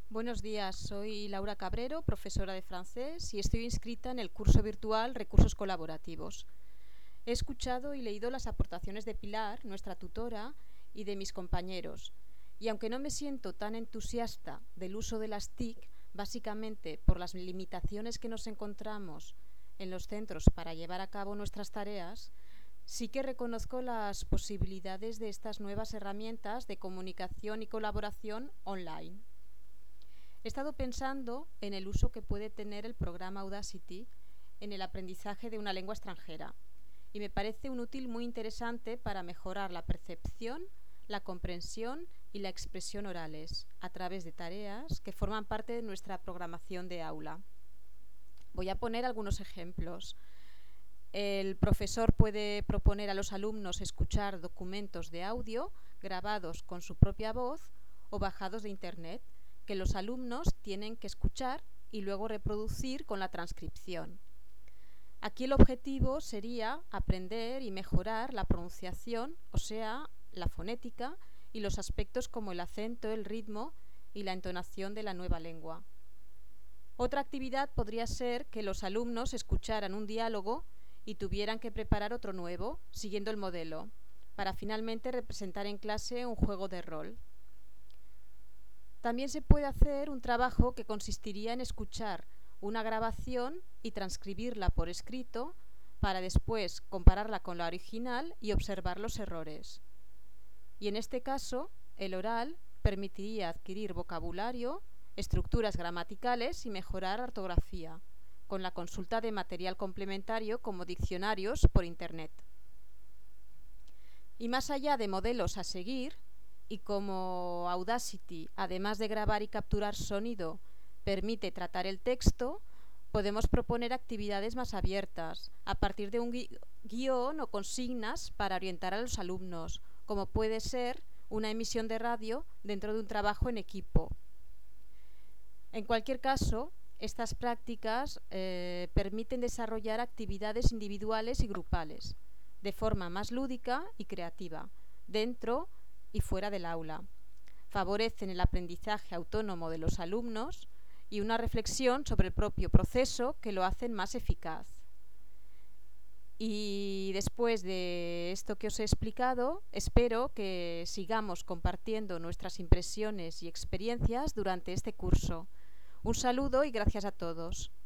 Buenos días, soy Laura Cabrero, profesora de francés y estoy inscrita en el curso virtual Recursos Colaborativos. He escuchado y leído las aportaciones de Pilar, nuestra tutora, y de mis compañeros, y aunque no me siento tan entusiasta del uso de las TIC, básicamente por las limitaciones que nos encontramos en los centros para llevar a cabo nuestras tareas, sí que reconozco las posibilidades de estas nuevas herramientas de comunicación y colaboración online. He estado pensando en el uso que puede tener el programa Audacity en el aprendizaje de una lengua extranjera y me parece un útil muy interesante para mejorar la percepción, la comprensión y la expresión orales a través de tareas que forman parte de nuestra programación de aula. Voy a poner algunos ejemplos. El profesor puede proponer a los alumnos escuchar documentos de audio grabados con su propia voz o bajados de internet que los alumnos tienen que escuchar y luego reproducir con la transcripción. Aquí el objetivo sería aprender y mejorar la pronunciación, o sea, la fonética y los aspectos como el acento, el ritmo y la entonación de la nueva lengua. Otra actividad podría ser que los alumnos escucharan un diálogo y tuvieran que preparar otro nuevo, siguiendo el modelo, para finalmente representar en clase un juego de rol. También se puede hacer un trabajo que consistiría en escuchar una grabación y transcribirla por escrito para después compararla con la original y observar los errores. Y en este caso, el oral permitiría adquirir vocabulario, estructuras gramaticales y mejorar ortografía, con la consulta de material complementario como diccionarios por Internet. Y más allá de modelos a seguir, y como Audacity, además de grabar y capturar sonido, permite tratar el texto, podemos proponer actividades más abiertas, a partir de un guión o consignas para orientar a los alumnos, como puede ser una emisión de radio dentro de un trabajo en equipo. En cualquier caso, estas prácticas permiten desarrollar actividades individuales y grupales, de forma más lúdica y creativa, dentro y fuera del aula. Favorecen el aprendizaje autónomo de los alumnos y una reflexión sobre el propio proceso que lo hacen más eficaz. Y después de esto que os he explicado, espero que sigamos compartiendo nuestras impresiones y experiencias durante este curso. Un saludo y gracias a todos.